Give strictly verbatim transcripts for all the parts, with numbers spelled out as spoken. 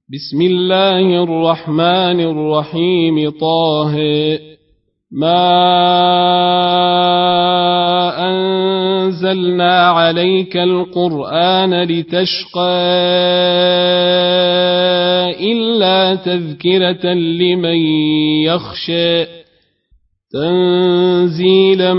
بسم الله الرحمن الرحيم. طه ما أنزلنا عليك القرآن لتشقى إلا تذكرة لمن يخشى تنزيلا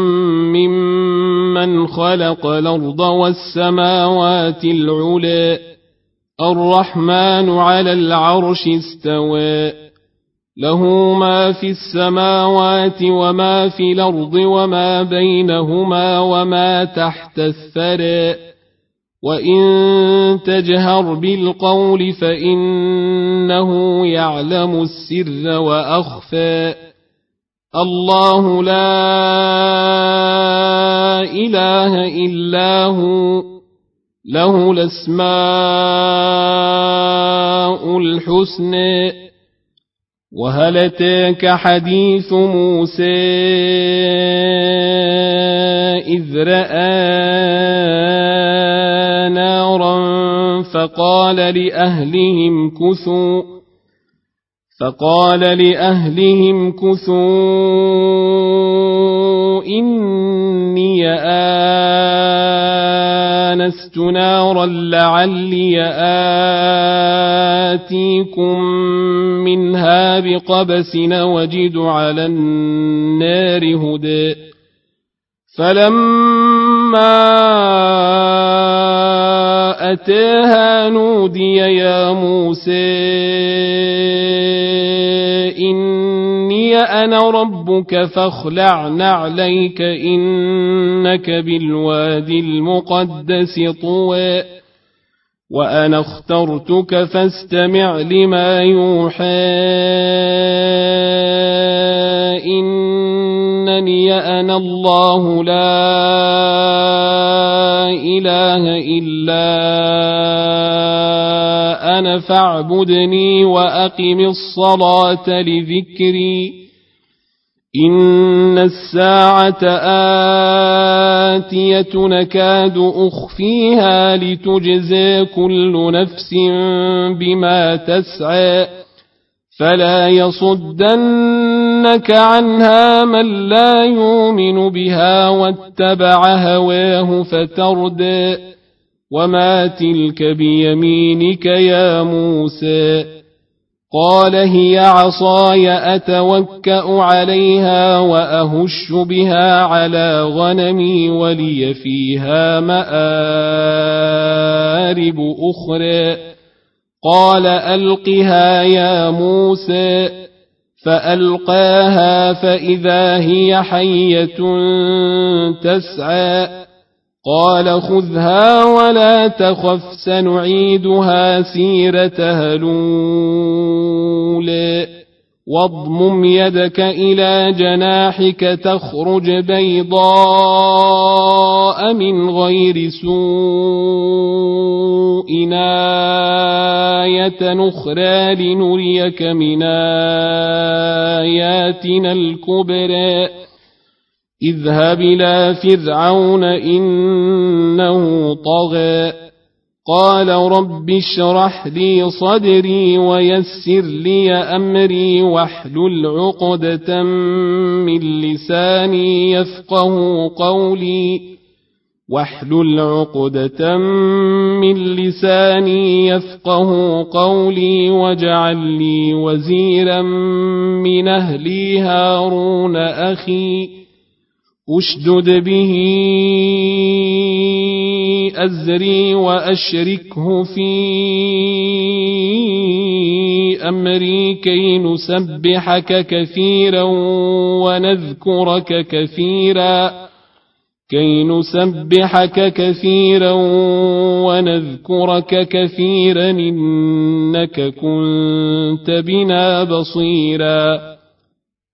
ممن خلق الأرض والسماوات العلى الرحمن على العرش استوى له ما في السماوات وما في الأرض وما بينهما وما تحت الثرى وإن تجهر بالقول فإنه يعلم السر وأخفى الله لا إله إلا هو له الأسماء الحسنى وهل أتاك حديث موسى إذ رأى نارا فقال لأهلهم كثوا فقال لأهلهم كثوا إني آنست نارا لعلي آتيكم منها بقبس وجد على النار هدى فلما أتاها نودي يا موسى إني أنا ربك فاخلع نعليك إنك بالوادي المقدس طوى وأنا اخترتك فاستمع لما يوحى إنني أنا الله لا إله إلا أنا فاعبدني وأقم الصلاة لذكري إن الساعة آتية نكاد أخفيها لتجزى كل نفس بما تسعى فلا يصدنك عنها من لا يؤمن بها واتبع هواه فتردى وما تلك بيمينك يا موسى قال هي عصاي أتوكأ عليها وأهش بها على غنمي ولي فيها مآرب أخرى قال ألقها يا موسى فألقاها فإذا هي حية تسعى قال خذها ولا تخف سنعيدها سيرتها الأولى واضمم يدك إلى جناحك تخرج بيضاء من غير سوء آية أخرى لنريك من آياتنا الكبرى اذهب إلى فرعون إنه طغى قال رب اشرح لي صدري ويسر لي أمري واحلل عقدة من لساني يفقه قولي واحلل عقدة من لساني يفقه قولي واجعل لي وزيرا من أهلي هارون أخي أشدد به أزري وأشركه في أمري كي نسبحك كثيرا ونذكرك كثيرا كي نسبحك كثيرا ونذكرك كثيرا إنك كنت بنا بصيرا